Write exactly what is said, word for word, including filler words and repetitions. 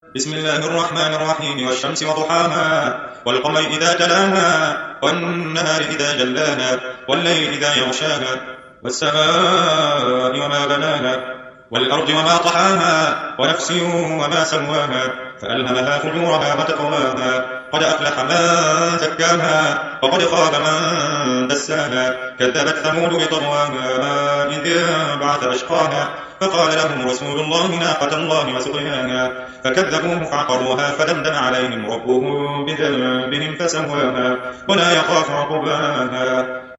بسم الله الرحمن الرحيم والشمس وضحاها والقمر إذا تلاها والنهار إذا جلاها والليل إذا يغشاها والسماء وما بناها والأرض وما طحاها ونفس وما سواها فألهمها فجورها وتقواها قد أفلح من زكاها وقد خاب من دساها كذبت ثمود بطغواها إذ انبعث أشقاها فقال لهم رسول الله ناقة الله وسقياها فكذبوه فعقروها فدمدم عليهم ربهم بذنبهم فسواها ولا يخاف عقباها